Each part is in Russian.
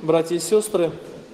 Братья и сестры,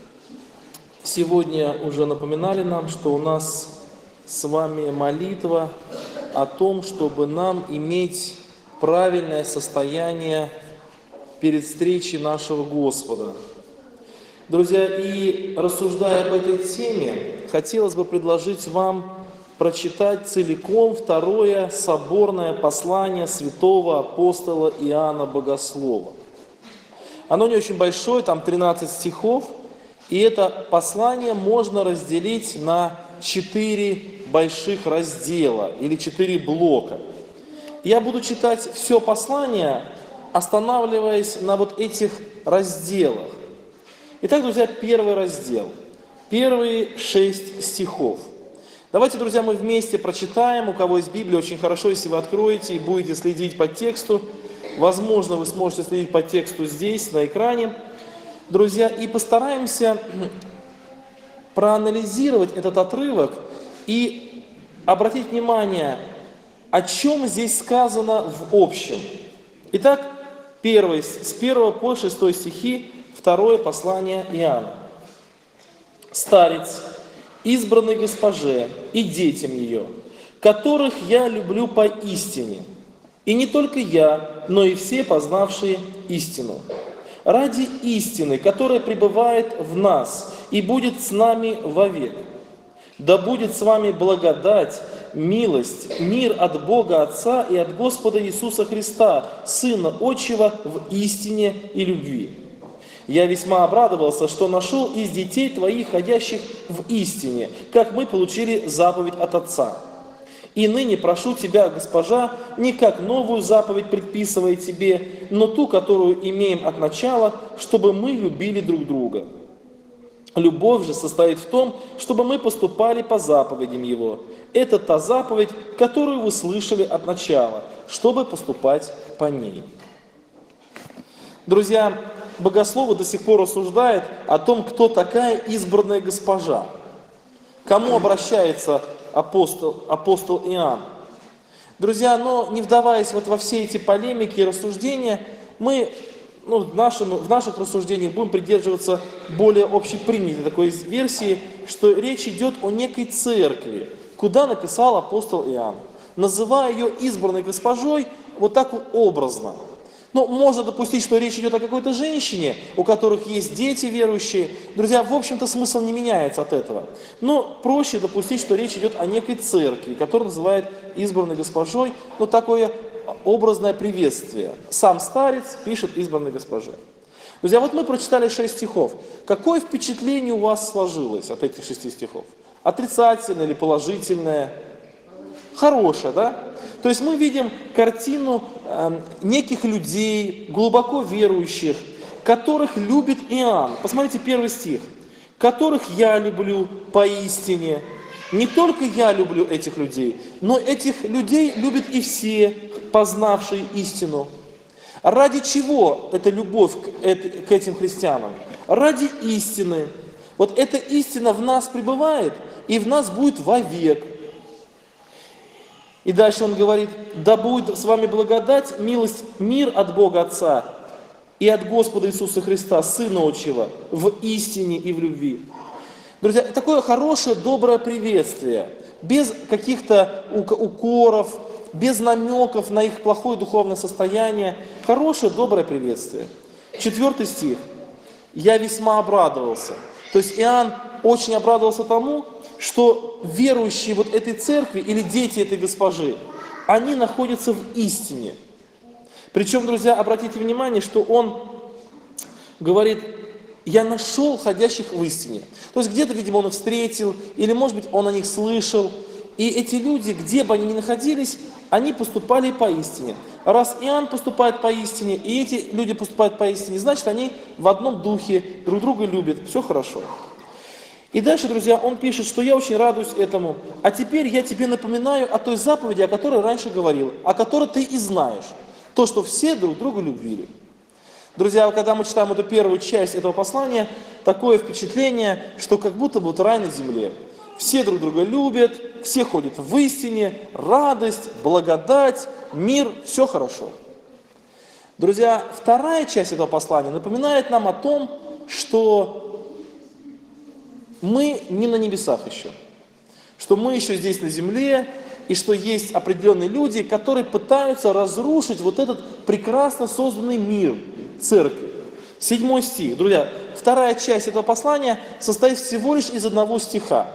сегодня уже напоминали нам, что у нас с вами молитва о том, чтобы нам иметь правильное состояние перед встречей нашего Господа. Друзья, и рассуждая об этой теме, хотелось бы предложить вам прочитать целиком второе соборное послание святого апостола Иоанна Богослова. Оно не очень большое, там 13 стихов, и это послание можно разделить на 4 больших раздела или 4 блока. Я буду читать все послание, останавливаясь на вот этих разделах. Итак, друзья, первый раздел, первые 6 стихов. Давайте, друзья, мы вместе прочитаем. У кого есть Библия, очень хорошо, если вы откроете и будете следить по тексту. Возможно, вы сможете следить по тексту здесь, на экране. Друзья, и постараемся проанализировать этот отрывок и обратить внимание, о чем здесь сказано в общем. Итак, с 1 по 6 стихи, второе послание Иоанна. «Старец, избранный госпоже и детям ее, которых я люблю поистине, и не только я, но и все познавшие истину. Ради истины, которая пребывает в нас и будет с нами вовек. Да будет с вами благодать, милость, мир от Бога Отца и от Господа Иисуса Христа, Сына Отчего, в истине и любви. Я весьма обрадовался, что нашел из детей твоих, ходящих в истине, как мы получили заповедь от Отца. И ныне прошу тебя, госпожа, не как новую заповедь предписывая тебе, но ту, которую имеем от начала, чтобы мы любили друг друга. Любовь же состоит в том, чтобы мы поступали по заповедям Его. Это та заповедь, которую вы слышали от начала, чтобы поступать по ней». Друзья, богословы до сих пор рассуждают о том, кто такая избранная госпожа. К кому обращается апостол Иоанн. Друзья, но не вдаваясь вот во все эти полемики и рассуждения, мы в наших рассуждениях будем придерживаться более общепринятой такой версии, что речь идет о некой церкви, куда написал апостол Иоанн, называя ее избранной госпожой вот так вот образно. Но можно допустить, что речь идет о какой-то женщине, у которых есть дети верующие. Друзья, в общем-то смысл не меняется от этого. Но проще допустить, что речь идет о некой церкви, которую называют избранной госпожой, такое образное приветствие. Сам старец пишет избранной госпоже. Друзья, вот мы прочитали 6 стихов. Какое впечатление у вас сложилось от этих 6 стихов? Отрицательное или положительное? Хорошее, да? То есть мы видим картину неких людей, глубоко верующих, которых любит Иоанн. Посмотрите первый стих. «Которых я люблю поистине». Не только я люблю этих людей, но этих людей любят и все, познавшие истину. Ради чего эта любовь к этим христианам? Ради истины. Вот эта истина в нас пребывает, и в нас будет вовек. И дальше он говорит: да будет с вами благодать, милость, мир от Бога Отца и от Господа Иисуса Христа, Сына Отчего, в истине и в любви. Друзья, такое хорошее, доброе приветствие, без каких-то укоров, без намеков на их плохое духовное состояние. Хорошее, доброе приветствие. 4 стих. «Я весьма обрадовался». То есть Иоанн очень обрадовался тому, что верующие вот этой церкви или дети этой госпожи, они находятся в истине. Причем, друзья, обратите внимание, что он говорит: «Я нашел ходящих в истине». То есть где-то, видимо, он их встретил, или, может быть, он о них слышал. И эти люди, где бы они ни находились, они поступали по истине. Раз Иоанн поступает по истине, и эти люди поступают по истине, значит, они в одном духе друг друга любят. Все хорошо. И дальше, друзья, он пишет, что я очень радуюсь этому. А теперь я тебе напоминаю о той заповеди, о которой раньше говорил, о которой ты и знаешь. То, что все друг друга любили. Друзья, когда мы читаем эту первую часть этого послания, такое впечатление, что как будто бы рай на земле. Все друг друга любят, все ходят в истине, радость, благодать, мир, все хорошо. Друзья, вторая часть этого послания напоминает нам о том, что мы не на небесах еще, что мы еще здесь на земле, и что есть определенные люди, которые пытаются разрушить вот этот прекрасно созданный мир церкви. 7 стих. Друзья, вторая часть этого послания состоит всего лишь из одного стиха.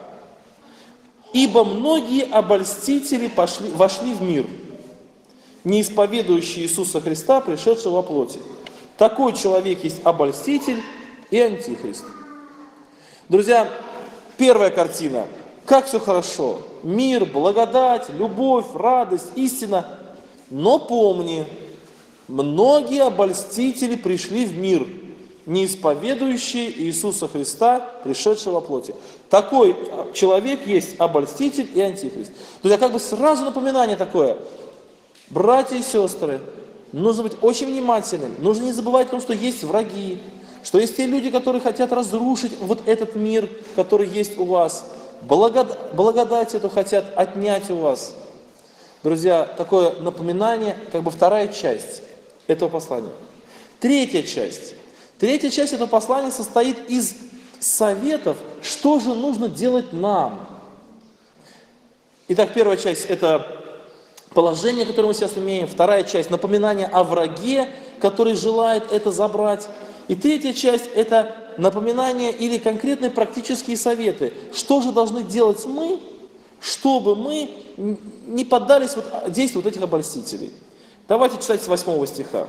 «Ибо многие обольстители вошли в мир, не исповедующие Иисуса Христа, пришедшего во плоти. Такой человек есть обольститель и антихрист». Друзья, первая картина. Как все хорошо. Мир, благодать, любовь, радость, истина. Но помни, многие обольстители пришли в мир, не исповедующие Иисуса Христа, пришедшего во плоти. Такой человек есть обольститель и антихрист. Друзья, как бы сразу напоминание такое. Братья и сестры, нужно быть очень внимательным. Нужно не забывать о том, что есть враги, что есть те люди, которые хотят разрушить вот этот мир, который есть у вас. Благодать эту хотят отнять у вас. Друзья, такое напоминание, как бы вторая часть этого послания. Третья часть этого послания состоит из советов, что же нужно делать нам. Итак, первая часть – это положение, которое мы сейчас имеем. Вторая часть – напоминание о враге, который желает это забрать. И третья часть – это напоминание или конкретные практические советы. Что же должны делать мы, чтобы мы не поддались действию вот этих обольстителей. Давайте читать с 8 стиха.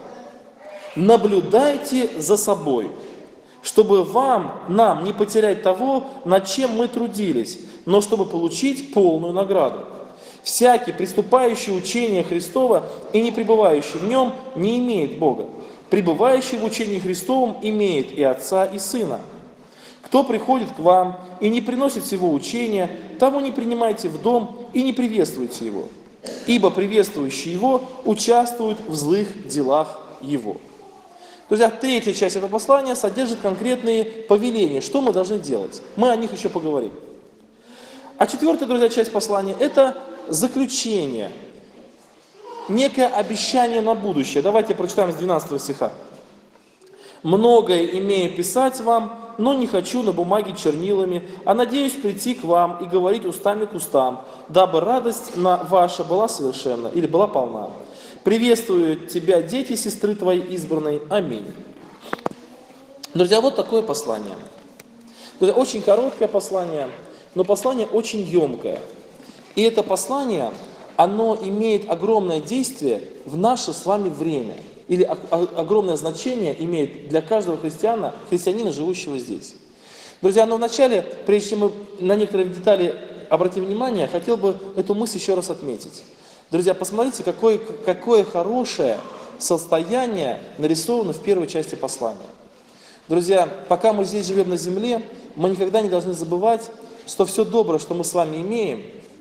«Наблюдайте за собой, чтобы нам не потерять того, над чем мы трудились, но чтобы получить полную награду. Всякий, приступающий учение Христова и не пребывающий в нем, не имеет Бога. Пребывающий в учении Христовом имеет и Отца, и Сына. Кто приходит к вам и не приносит всего учения, того не принимайте в дом и не приветствуйте его, ибо приветствующий его участвует в злых делах его». Друзья, третья часть этого послания содержит конкретные повеления, что мы должны делать. Мы о них еще поговорим. А четвертая, друзья, часть послания – это заключение, некое обещание на будущее. Давайте прочитаем с 12 стиха. «Многое имею писать вам, но не хочу на бумаге чернилами, а надеюсь прийти к вам и говорить устами к устам, дабы радость ваша была совершенна» или была полна. «Приветствую тебя, дети сестры твоей избранной. Аминь». Друзья, вот такое послание. Друзья, очень короткое послание, но послание очень емкое. И это послание, оно имеет огромное действие в наше с вами время. Или огромное значение имеет для каждого христианина, живущего здесь. Друзья, но вначале, прежде чем мы на некоторые детали обратим внимание, хотел бы эту мысль еще раз отметить. Друзья, посмотрите, какое хорошее состояние нарисовано в первой части послания. Друзья, пока мы здесь живем на земле, мы никогда не должны забывать, что все доброе, что мы с вами имеем,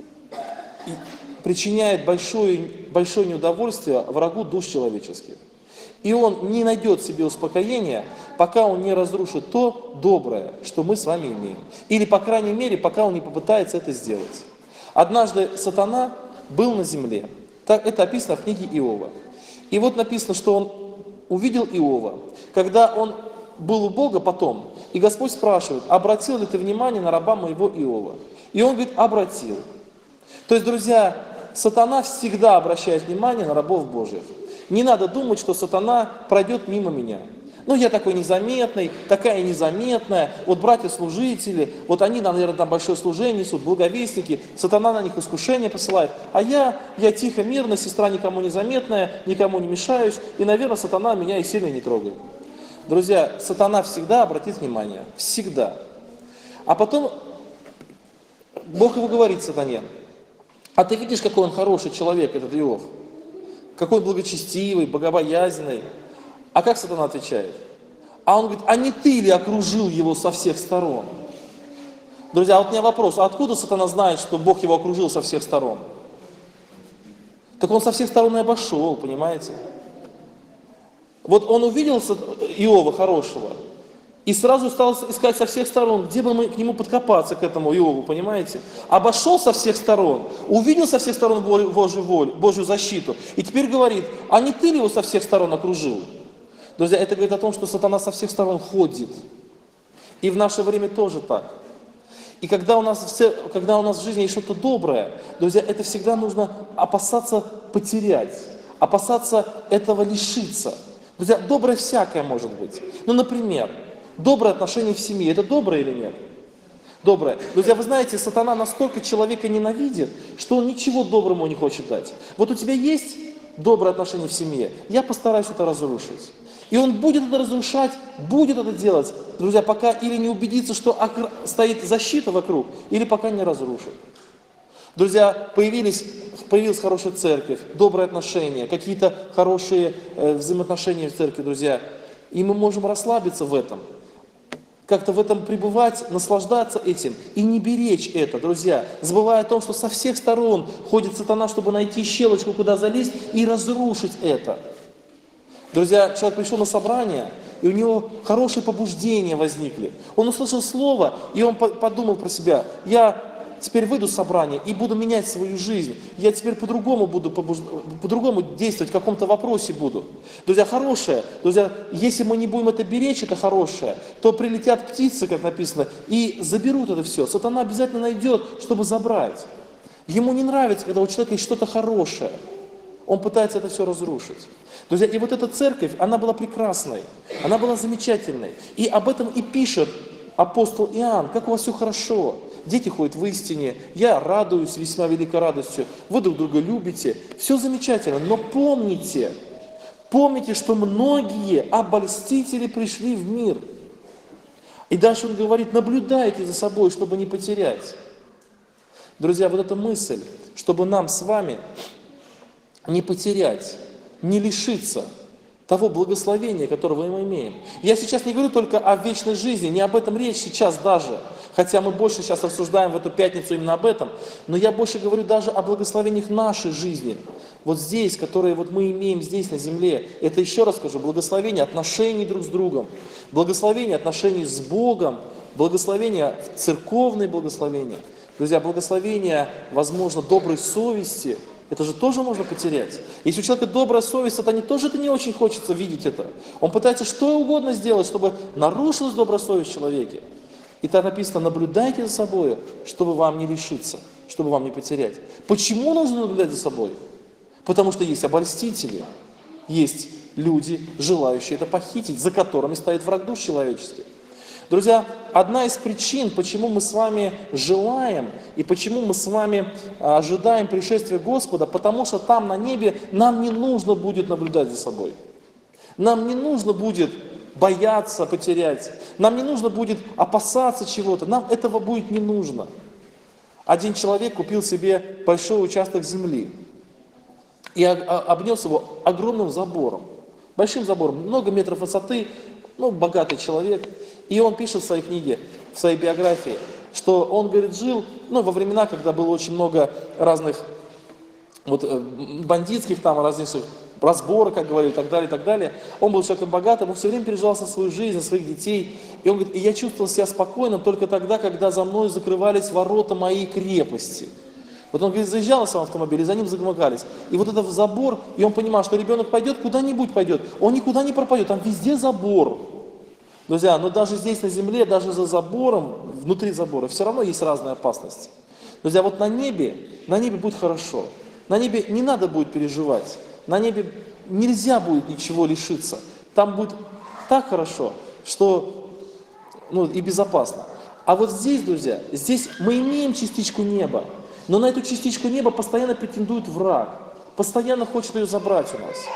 причиняет большое неудовольствие врагу душ человеческих. И он не найдет себе успокоения, пока он не разрушит то доброе, что мы с вами имеем. Или, по крайней мере, пока он не попытается это сделать. Однажды сатана был на земле. Так, это описано в книге Иова. И вот написано, что он увидел Иова, когда он был у Бога потом, и Господь спрашивает: обратил ли ты внимание на раба моего Иова? И он говорит: обратил. То есть, друзья, сатана всегда обращает внимание на рабов Божьих. Не надо думать, что сатана пройдет мимо меня. Ну, я такой незаметный, такая незаметная. Вот братья-служители, вот они, наверное, там большое служение несут, благовестники. Сатана на них искушение посылает. А я тихо, мирно, сестра никому не заметная, никому не мешаюсь. И, наверное, сатана меня и сильно не трогает. Друзья, сатана всегда обратит внимание. Всегда. А потом Бог его говорит сатане: а ты видишь, какой он хороший человек, этот Иов? Какой он благочестивый, богобоязненный. А как сатана отвечает? А он говорит: а не ты ли окружил его со всех сторон? Друзья, вот у меня вопрос: а откуда сатана знает, что Бог его окружил со всех сторон? Так он со всех сторон и обошел, понимаете? Вот он увидел Иова хорошего и сразу стал искать со всех сторон, где бы мы к нему подкопаться, к этому Иову, понимаете? Обошел со всех сторон, увидел со всех сторон Божью волю, Божью защиту, и теперь говорит: а не ты ли его со всех сторон окружил? Друзья, это говорит о том, что сатана со всех сторон ходит. И в наше время тоже так. И когда у нас в жизни есть что-то доброе, друзья, это всегда нужно опасаться потерять, опасаться этого лишиться. Друзья, доброе всякое может быть. Ну, например, доброе отношение в семье, это доброе или нет? Доброе. Друзья, вы знаете, сатана настолько человека ненавидит, что он ничего доброму не хочет дать. Вот у тебя есть доброе отношение в семье, я постараюсь это разрушить. И он будет это разрушать, будет это делать, друзья, пока или не убедится, что стоит защита вокруг, или пока не разрушит. Друзья, появилась хорошая церковь, добрые отношения, какие-то хорошие взаимоотношения в церкви, друзья. И мы можем расслабиться в этом, как-то в этом пребывать, наслаждаться этим и не беречь это, друзья, забывая о том, что со всех сторон ходит сатана, чтобы найти щелочку, куда залезть и разрушить это. Друзья, человек пришел на собрание, и у него хорошие побуждения возникли. Он услышал слово, и он подумал про себя: я теперь выйду с собрания и буду менять свою жизнь. Я теперь по-другому буду по-другому действовать, в каком-то вопросе буду. Друзья, хорошее. Друзья, если мы не будем это беречь, это хорошее, то прилетят птицы, как написано, и заберут это все. Сатана обязательно найдет, чтобы забрать. Ему не нравится, когда у человека есть что-то хорошее. Он пытается это все разрушить. Друзья, и вот эта церковь, она была прекрасной, она была замечательной. И об этом и пишет апостол Иоанн: как у вас все хорошо, дети ходят в истине, я радуюсь весьма великой радостью, вы друг друга любите, все замечательно. Но помните, что многие обольстители пришли в мир. И дальше он говорит: наблюдайте за собой, чтобы не потерять. Друзья, вот эта мысль, чтобы нам с вами не потерять, не лишиться того благословения, которое мы имеем. Я сейчас не говорю только о вечной жизни, не об этом речь сейчас даже, хотя мы больше сейчас рассуждаем в эту пятницу именно об этом, но я больше говорю даже о благословениях нашей жизни. Вот здесь, которые вот мы имеем здесь на земле, это, еще раз скажу, благословение отношений друг с другом, благословение отношений с Богом, благословение церковные благословения. Друзья, благословение, возможно, доброй совести. Это же тоже можно потерять. Если у человека добрая совесть, сатане тоже это не очень хочется видеть это. Он пытается что угодно сделать, чтобы нарушилась добрая совесть в человеке. И так написано: наблюдайте за собой, чтобы вам не лишиться, чтобы вам не потерять. Почему нужно наблюдать за собой? Потому что есть обольстители, есть люди, желающие это похитить, за которыми стоит враг душ человеческих. Друзья, одна из причин, почему мы с вами желаем и почему мы с вами ожидаем пришествия Господа, потому что там на небе нам не нужно будет наблюдать за собой. Нам не нужно будет бояться потерять, нам не нужно будет опасаться чего-то, нам этого будет не нужно. Один человек купил себе большой участок земли и обнес его огромным забором, большим забором, много метров высоты, богатый человек. И он пишет в своей книге, в своей биографии, что он, говорит, жил, во времена, когда было очень много разных бандитских различных разборок, как говорили, и так далее, и так далее. Он был человеком богатым, он все время переживал за свою жизнь, за своих детей. И он говорит: и я чувствовал себя спокойным только тогда, когда за мной закрывались ворота моей крепости. Вот он, говорит, заезжал на своем автомобиле, и за ним замыкались. И вот этот забор, и он понимал, что ребенок пойдет, куда-нибудь пойдет, он никуда не пропадет, там везде забор. Друзья, но даже здесь на земле, даже за забором, внутри забора, все равно есть разные опасности. Друзья, вот на небе будет хорошо. На небе не надо будет переживать. На небе нельзя будет ничего лишиться. Там будет так хорошо, что и безопасно. А вот здесь, друзья, здесь мы имеем частичку неба, но на эту частичку неба постоянно претендует враг, постоянно хочет ее забрать у нас.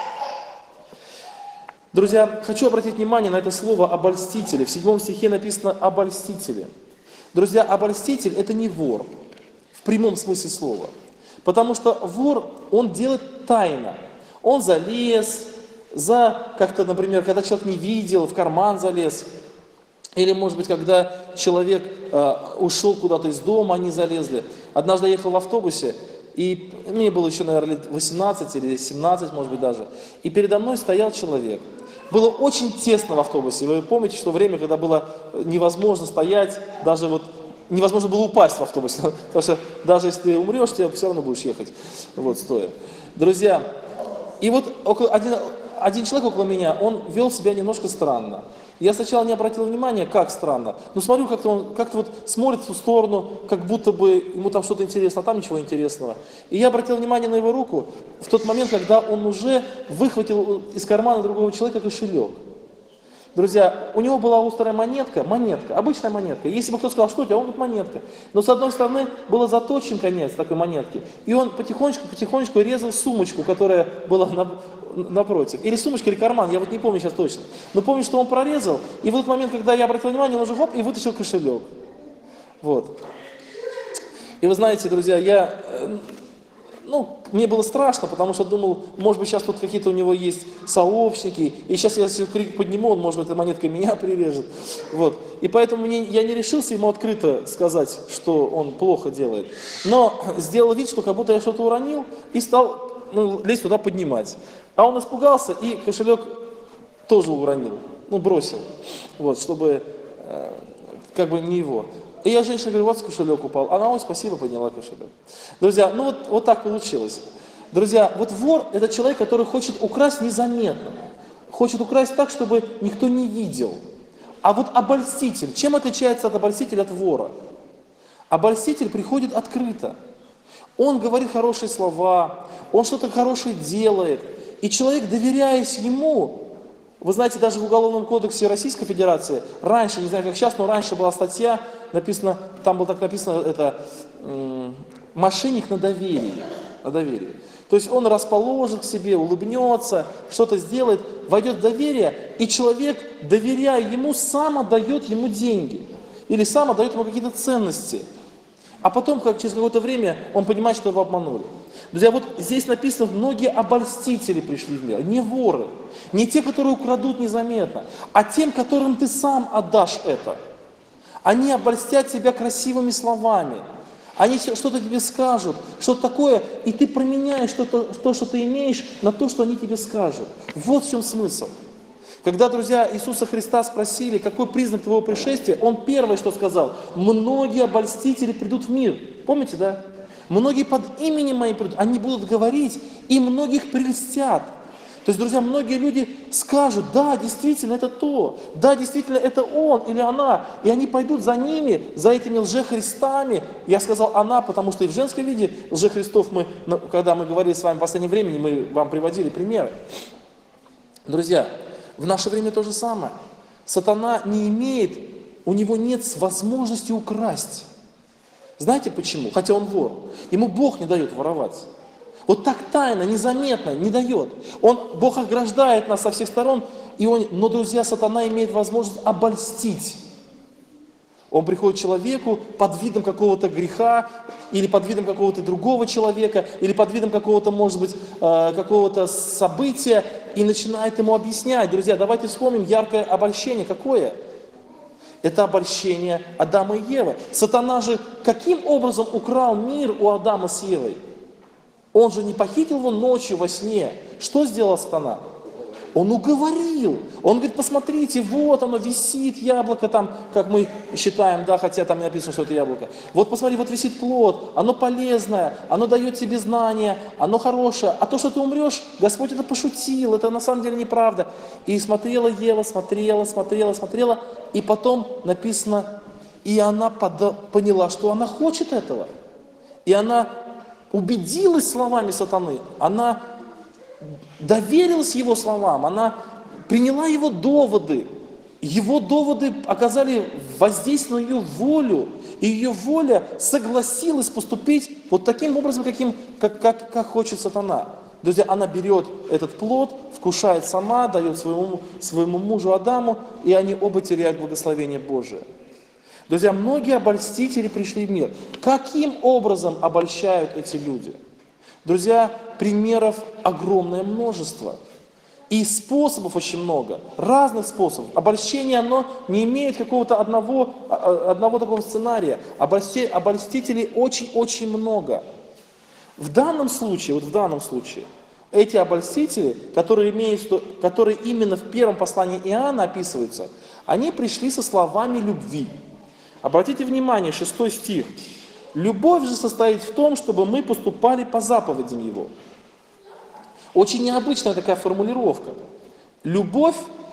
Друзья, хочу обратить внимание на это слово «обольстители». В 7 стихе написано «обольстители». Друзья, обольститель – это не вор, в прямом смысле слова. Потому что вор, он делает тайно. Он залез, как-то, например, когда человек не видел, в карман залез. Или, может быть, когда человек ушел куда-то из дома, они залезли. Однажды я ехал в автобусе, и мне было еще, наверное, лет 18 или 17, может быть, даже. И передо мной стоял человек. Было очень тесно в автобусе. Вы помните, что время, когда было невозможно стоять, даже невозможно было упасть в автобусе. Потому что даже если ты умрешь, ты все равно будешь ехать, стоя. Друзья, и вот один человек около меня, он вел себя немножко странно. Я сначала не обратил внимания, как странно. Но смотрю, как-то он как-то вот смотрит в ту сторону, как будто бы ему там что-то интересно, а там ничего интересного. И я обратил внимание на его руку в тот момент, когда он уже выхватил из кармана другого человека кошелек. Друзья, у него была острая монетка, обычная монетка. Если бы кто сказал, что у тебя, он говорит, монетка. Но с одной стороны был заточен конец такой монетки, и он потихонечку резал сумочку, которая была напротив. Или сумочка, или карман, я вот не помню сейчас точно. Но помню, что он прорезал, и в этот момент, когда я обратил внимание, он уже хоп, и вытащил кошелек. Вот. И вы знаете, друзья, мне было страшно, потому что думал, может быть, сейчас тут какие-то у него есть сообщники, и сейчас я если крик подниму, он, может быть, этой монеткой меня прирежет. Вот. И поэтому я не решился ему открыто сказать, что он плохо делает. Но сделал вид, что как будто я что-то уронил, и стал лезть туда поднимать. А он испугался и кошелек тоже уронил, бросил, вот, чтобы как бы не его. И я женщине говорю, вот кошелек упал. Она, ой, спасибо, подняла кошелек. Друзья, вот так получилось. Друзья, вот вор – это человек, который хочет украсть незаметно. Хочет украсть так, чтобы никто не видел. А вот обольститель, чем отличается от обольстителя от вора? Обольститель приходит открыто. Он говорит хорошие слова, он что-то хорошее делает. И человек, доверяясь ему, вы знаете, даже в Уголовном кодексе Российской Федерации, раньше, не знаю как сейчас, но раньше была статья, там было так написано, это мошенник на доверии. То есть он расположит к себе, улыбнется, что-то сделает, войдет в доверие, и человек, доверяя ему, сам отдает ему деньги. Или сам отдает ему какие-то ценности. А потом, через какое-то время, он понимает, что его обманули. Друзья, вот здесь написано, многие обольстители пришли в мир, не воры, не те, которые украдут незаметно, а тем, которым ты сам отдашь это. Они обольстят тебя красивыми словами, они что-то тебе скажут, что-то такое, и ты променяешь то, что ты имеешь, на то, что они тебе скажут. Вот в чем смысл. Когда, друзья, Иисуса Христа спросили, какой признак твоего пришествия, Он первое, что сказал, многие обольстители придут в мир. Помните, да? Многие под именем Моим придут, они будут говорить, и многих прельстят. То есть, друзья, многие люди скажут, да, действительно, это то, да, действительно, это он или она, и они пойдут за ними, за этими лжехристами. Я сказал она, потому что и в женском виде лжехристов когда мы говорили с вами в последнее время, мы вам приводили примеры. Друзья, в наше время то же самое. Сатана у него нет возможности украсть. Знаете почему? Хотя он вор. Ему Бог не дает воровать. Вот так тайно, незаметно не дает. Бог ограждает нас со всех сторон, но, друзья, сатана имеет возможность обольстить. Он приходит к человеку под видом какого-то греха, или под видом какого-то другого человека, или под видом какого-то, может быть, какого-то события, и начинает ему объяснять. Друзья, давайте вспомним яркое обольщение. Какое? Это обольщение Адама и Евы. Сатана же каким образом украл мир у Адама с Евой? Он же не похитил его ночью во сне. Что сделал сатана? Он уговорил. Он говорит, посмотрите, вот оно висит, яблоко там, как мы считаем, да, хотя там не написано, что это яблоко. Вот посмотри, вот висит плод, оно полезное, оно дает тебе знания, оно хорошее. А то, что ты умрешь, Господь это пошутил, это на самом деле неправда. И смотрела Ева, смотрела, и потом написано, и она поняла, что она хочет этого. И она убедилась словами сатаны, она доверилась его словам, она приняла его доводы. Его доводы оказали воздействие на ее волю, и ее воля согласилась поступить вот таким образом, как хочет сатана. Друзья, она берет этот плод, вкушает сама, дает своему мужу Адаму, и они оба теряют благословение Божие. Друзья, многие обольстители пришли в мир. Каким образом обольщают эти люди? Друзья, примеров огромное множество. И способов очень много, разных способов. Обольщение, оно не имеет какого-то одного такого сценария. Обольстителей очень-очень много. В данном случае, эти обольстители, которые именно в первом послании Иоанна описываются, они пришли со словами любви. Обратите внимание, 6 стих. «Любовь же состоит в том, чтобы мы поступали по заповедям Его». Очень необычная такая формулировка. Любовь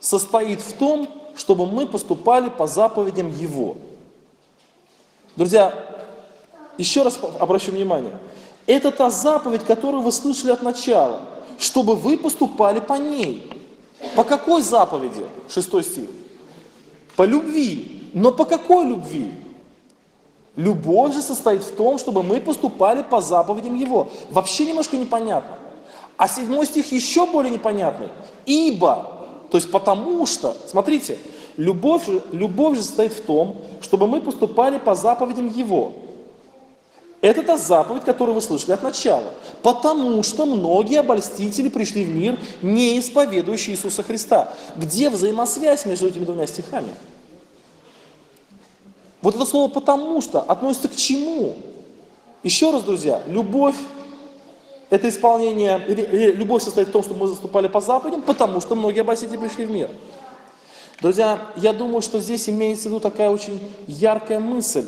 состоит в том, чтобы мы поступали по заповедям Его. Друзья, еще раз обращу внимание. Это та заповедь, которую вы слышали от начала, чтобы вы поступали по ней. По какой заповеди? 6 стих. По любви. Но по какой любви? Любовь же состоит в том, чтобы мы поступали по заповедям Его. Вообще немножко непонятно. А 7 стих еще более непонятный. Ибо, то есть потому что, смотрите, любовь же состоит в том, чтобы мы поступали по заповедям Его. Это та заповедь, которую вы слышали от начала. Потому что многие обольстители пришли в мир, не исповедующие Иисуса Христа. Где взаимосвязь между этими двумя стихами? Вот это слово «потому что» относится к чему? Еще раз, друзья, любовь – это исполнение, любовь состоит в том, чтобы мы заступали по заповедям, потому что многие обольстители пришли в мир. Друзья, я думаю, что здесь имеется в виду такая очень яркая мысль,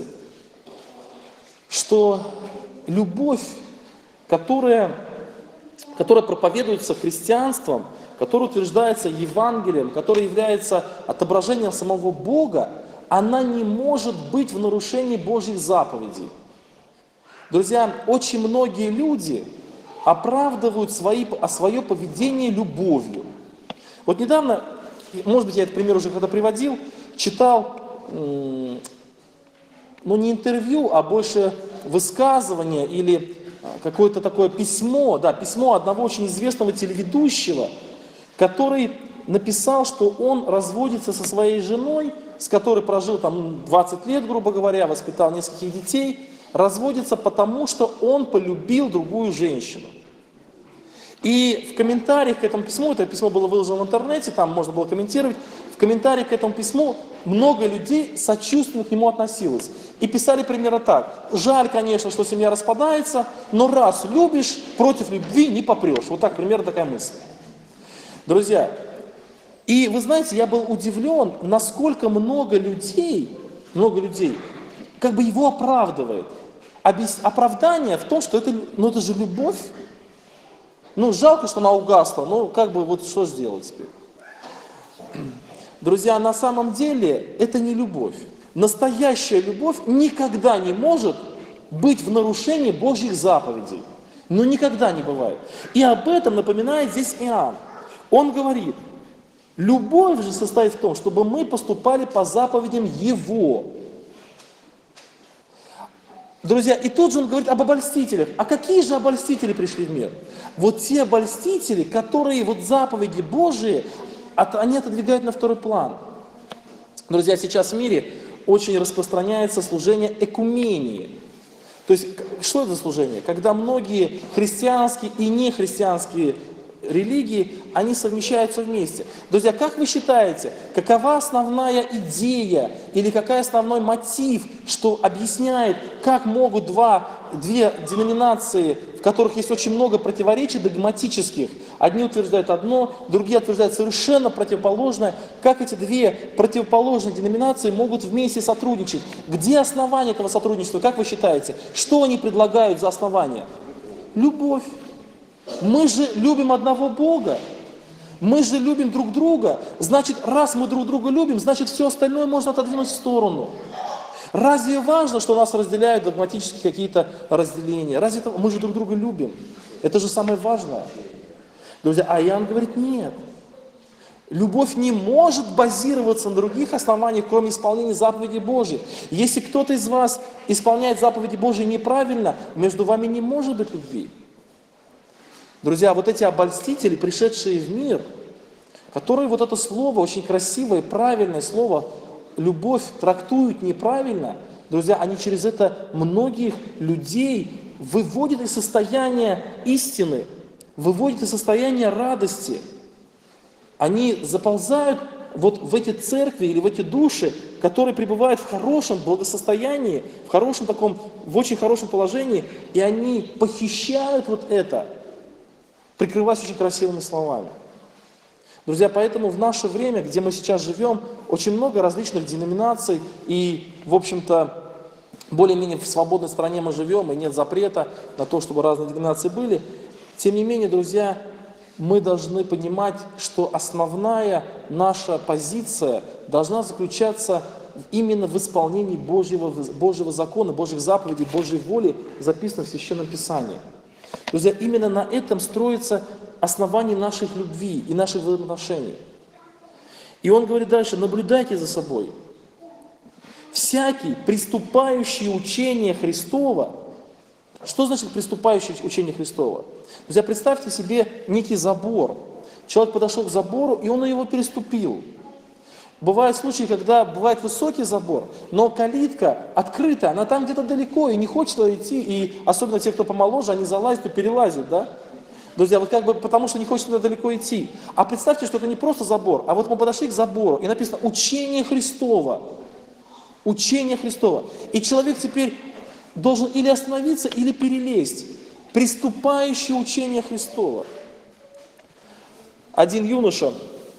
что любовь, которая проповедуется христианством, которая утверждается Евангелием, которая является отображением самого Бога, она не может быть в нарушении Божьих заповедей. Друзья, очень многие люди оправдывают свое поведение любовью. Вот недавно, может быть, я этот пример уже когда приводил, читал, не интервью, а больше высказывание или какое-то такое письмо, письмо одного очень известного телеведущего, который написал, что он разводится со своей женой, с которой прожил там 20 лет, грубо говоря, воспитал нескольких детей, разводится потому, что он полюбил другую женщину. И в комментариях к этому письму, это письмо было выложено в интернете, там можно было комментировать, в комментариях к этому письму много людей сочувственно к нему относилось. И писали примерно так: жаль, конечно, что семья распадается, но раз любишь, против любви не попрешь. Вот так, примерно такая мысль. Друзья, и вы знаете, я был удивлен, насколько много людей как бы его оправдывает. Оправдание в том, что это же любовь. Жалко, что она угасла, вот что сделать теперь? Друзья, на самом деле это не любовь. Настоящая любовь никогда не может быть в нарушении Божьих заповедей. Никогда не бывает. И об этом напоминает здесь Иоанн. Он говорит: любовь же состоит в том, чтобы мы поступали по заповедям Его. Друзья, и тут же он говорит об обольстителях. А какие же обольстители пришли в мир? Вот те обольстители, которые заповеди Божии, они отодвигают на второй план. Друзья, сейчас в мире очень распространяется служение экумении. То есть, что это служение? Когда многие христианские и нехристианские религии, они совмещаются вместе. Друзья, как вы считаете, какова основная идея или какой основной мотив, что объясняет, как могут две деноминации, в которых есть очень много противоречий догматических, одни утверждают одно, другие утверждают совершенно противоположное, как эти две противоположные деноминации могут вместе сотрудничать? Где основание этого сотрудничества, как вы считаете? Что они предлагают за основание? Любовь. Мы же любим одного Бога, мы же любим друг друга, значит, раз мы друг друга любим, значит, все остальное можно отодвинуть в сторону. Разве важно, что нас разделяют догматические какие-то разделения? Разве это... Мы же друг друга любим. Это же самое важное. Друзья, а Иоанн говорит: нет. Любовь не может базироваться на других основаниях, кроме исполнения заповедей Божьих. Если кто-то из вас исполняет заповеди Божьи неправильно, между вами не может быть любви. Друзья, вот эти обольстители, пришедшие в мир, которые вот это слово, очень красивое, правильное слово, любовь, трактуют неправильно, друзья, они через это многих людей выводят из состояния истины, выводят из состояния радости. Они заползают вот в эти церкви или в эти души, которые пребывают в хорошем благосостоянии, в очень хорошем положении, и они похищают вот это, прикрываясь очень красивыми словами. Друзья, поэтому в наше время, где мы сейчас живем, очень много различных деноминаций, и, в общем-то, более-менее в свободной стране мы живем, и нет запрета на то, чтобы разные деноминации были. Тем не менее, друзья, мы должны понимать, что основная наша позиция должна заключаться именно в исполнении Божьего закона, Божьих заповедей, Божьей воли, записанных в Священном Писании. Друзья, именно на этом строится основание наших любви и наших взаимоотношений. И он говорит дальше: наблюдайте за собой. Всякий, приступающий учение Христова. Что значит приступающее учение Христова? Друзья, представьте себе некий забор. Человек подошел к забору, и он его переступил. Бывают случаи, когда бывает высокий забор, но калитка открыта, она там где-то далеко, и не хочет идти, и особенно те, кто помоложе, они залазят и перелазят, да? Друзья, вот как бы потому, что не хочет туда далеко идти. А представьте, что это не просто забор, а вот мы подошли к забору, и написано «Учение Христово». Учение Христово. И человек теперь должен или остановиться, или перелезть. Приступающее учение Христова. Один юноша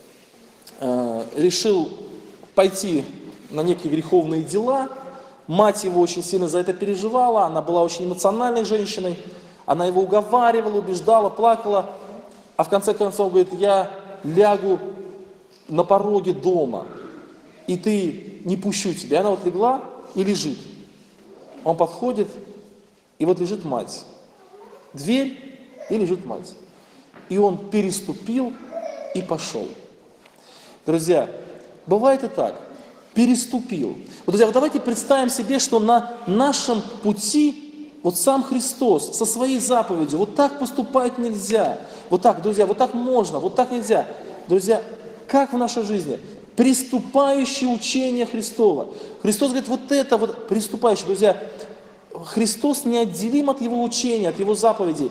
решил пойти на некие греховные дела. Мать его очень сильно за это переживала. Она была очень эмоциональной женщиной. Она его уговаривала, убеждала, плакала. А в конце концов говорит: я лягу на пороге дома, и ты не пущу тебя. И она вот легла и лежит. Он подходит, и вот лежит мать. Дверь, и лежит мать. И он переступил и пошел. Друзья, бывает и так. Переступил. Вот, друзья, вот давайте представим себе, что на нашем пути вот сам Христос со своей заповедью. Вот так поступать нельзя. Вот так, друзья, вот так можно, вот так нельзя. Друзья, как в нашей жизни? Приступающее учение Христова. Христос говорит, вот это вот приступающее. Друзья, Христос неотделим от Его учения, от Его заповедей.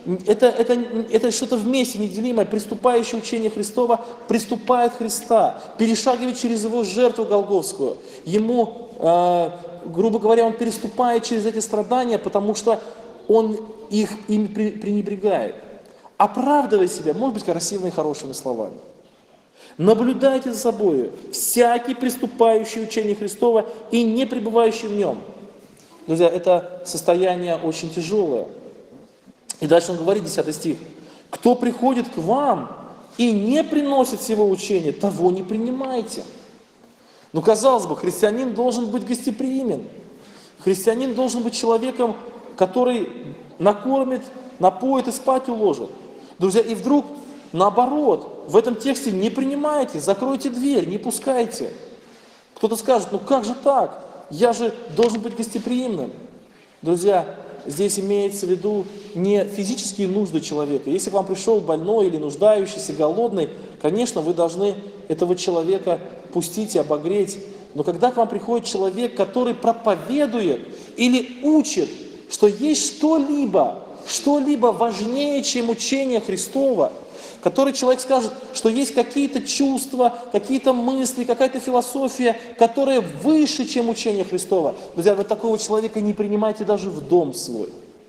Это что-то вместе неделимое. Приступающее учение Христова приступает Христа, перешагивает через Его жертву Голгофскую. Ему, грубо говоря, Он переступает через эти страдания, потому что Он им пренебрегает. Оправдывая себя, может быть, красивыми и хорошими словами. Наблюдайте за собой всякий приступающий учение Христова и не пребывающий в нем. Друзья, это состояние очень тяжелое. И дальше он говорит, 10 стих. Кто приходит к вам и не приносит сего учения, того не принимайте. Ну, казалось бы, христианин должен быть гостеприимен. Христианин должен быть человеком, который накормит, напоит и спать уложит. Друзья, и вдруг наоборот, в этом тексте не принимайте, закройте дверь, не пускайте. Кто-то скажет, ну как же так? Я же должен быть гостеприимным. Друзья, здесь имеется в виду не физические нужды человека. Если к вам пришел больной или нуждающийся, голодный, конечно, вы должны этого человека пустить и обогреть. Но когда к вам приходит человек, который проповедует или учит, что есть что-либо важнее, чем учение Христово, который человек скажет, что есть какие-то чувства, какие-то мысли, какая-то философия, которая выше, чем учение Христова. Друзья, вы такого человека не принимайте даже в дом свой.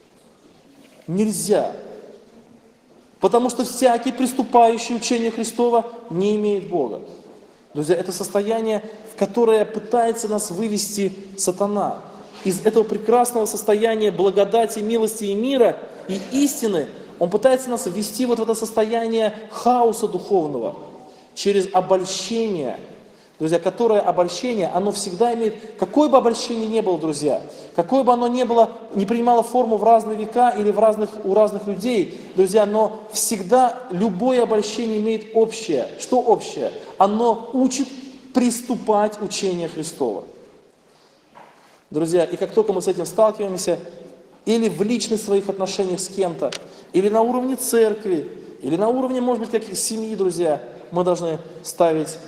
Нельзя. Потому что всякий приступающий учение Христова не имеет Бога. Друзья, это состояние, в которое пытается нас вывести сатана. Из этого прекрасного состояния благодати, милости и мира и истины он пытается нас ввести вот в это состояние хаоса духовного через обольщение. Друзья, которое обольщение, оно всегда имеет, какое бы обольщение ни было, друзья, какое бы оно ни было, не принимало форму в разные века или у разных людей, друзья, но всегда любое обольщение имеет общее. Что общее? Оно учит приступать учение Христова. Друзья, и как только мы с этим сталкиваемся, или в личных своих отношениях с кем-то, или на уровне церкви, или на уровне, может быть, каких семьи, друзья, мы должны ставить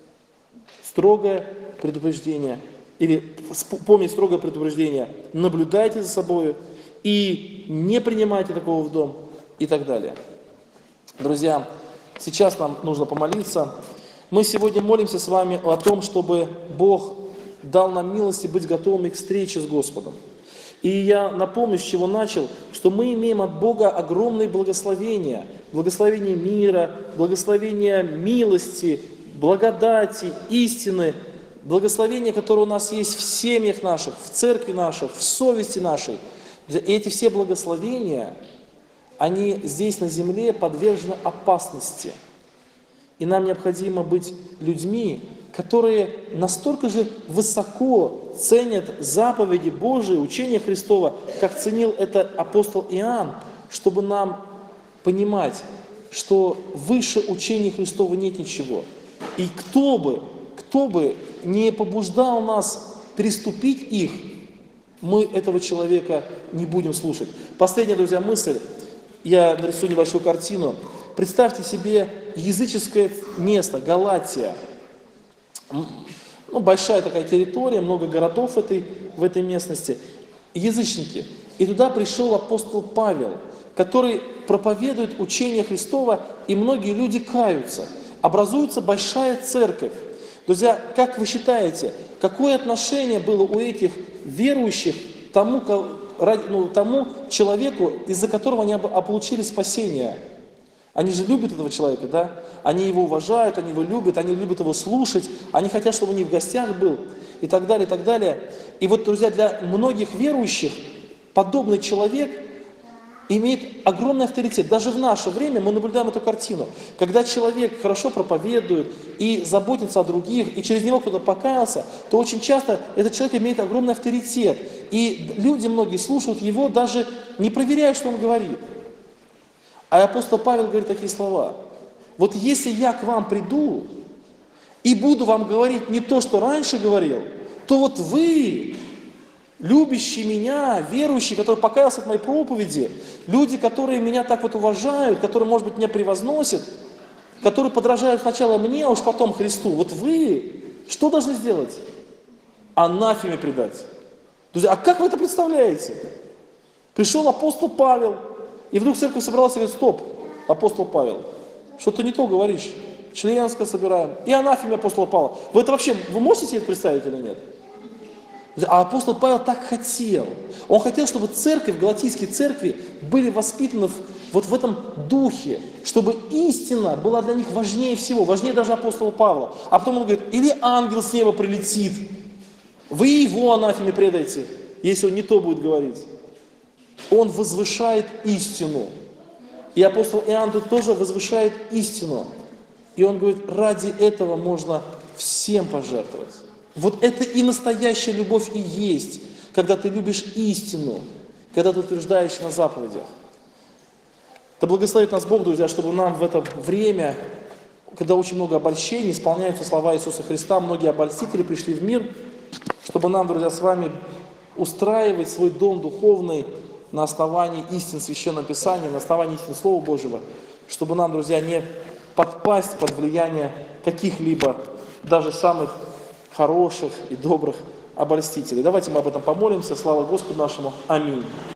строгое предупреждение, или помнить строгое предупреждение, наблюдайте за собой и не принимайте такого в дом, и так далее. Друзья, сейчас нам нужно помолиться. Мы сегодня молимся с вами о том, чтобы Бог дал нам милости быть готовыми к встрече с Господом. И я напомню, с чего начал, что мы имеем от Бога огромные благословения. Благословение мира, благословение милости, благодати, истины. Благословения, которые у нас есть в семьях наших, в церкви наших, в совести нашей. И эти все благословения, они здесь на земле подвержены опасности. И нам необходимо быть людьми, которые настолько же высоко ценят заповеди Божии, учение Христова, как ценил это апостол Иоанн, чтобы нам понимать, что выше учения Христова нет ничего. И кто бы не побуждал нас приступить их, мы этого человека не будем слушать. Последняя, друзья, мысль. Я нарисую небольшую картину. Представьте себе языческое место, Галатия. Большая такая территория, много городов в этой местности. Язычники. И туда пришел апостол Павел, который проповедует учение Христова, и многие люди каются. Образуется большая церковь. Друзья, как вы считаете, какое отношение было у этих верующих тому человеку, из-за которого они получили спасение? Они же любят этого человека, да? Они его уважают, они его любят его слушать, они хотят, чтобы он в гостях был, и так далее, и так далее. И вот, друзья, для многих верующих подобный человек имеет огромный авторитет. Даже в наше время мы наблюдаем эту картину. Когда человек хорошо проповедует и заботится о других, и через него кто-то покаялся, то очень часто этот человек имеет огромный авторитет. И люди многие слушают его, даже не проверяя, что он говорит. А апостол Павел говорит такие слова. Вот если я к вам приду и буду вам говорить не то, что раньше говорил, то вот вы, любящие меня, верующие, которые покаялся от моей проповеди, люди, которые меня так вот уважают, которые, может быть, меня превозносят, которые подражают сначала мне, а уж потом Христу, вот вы что должны сделать? Анафеме предать. Друзья, а как вы это представляете? Пришел апостол Павел, и вдруг церковь собралась и говорит: стоп, апостол Павел, что ты не то говоришь, членское собираем, и анафеме апостола Павла. Вы можете себе это представить или нет? А апостол Павел так хотел. Он хотел, чтобы церковь, галатийские церкви были воспитаны вот в этом духе, чтобы истина была для них важнее всего, важнее даже апостола Павла. А потом он говорит: или ангел с неба прилетит, вы его анафеме предаете, если он не то будет говорить. Он возвышает истину. И апостол Иоанн тут тоже возвышает истину. И он говорит: ради этого можно всем пожертвовать. Вот это и настоящая любовь и есть, когда ты любишь истину, когда ты утверждаешь на заповедях. Да благословит нас Бог, друзья, чтобы нам в это время, когда очень много обольщений, исполняются слова Иисуса Христа, многие обольстители пришли в мир, чтобы нам, друзья, с вами устраивать свой дом духовный на основании истин Священного Писания, на основании истин Слова Божьего, чтобы нам, друзья, не подпасть под влияние каких-либо, даже самых хороших и добрых обольстителей. Давайте мы об этом помолимся. Слава Господу нашему. Аминь.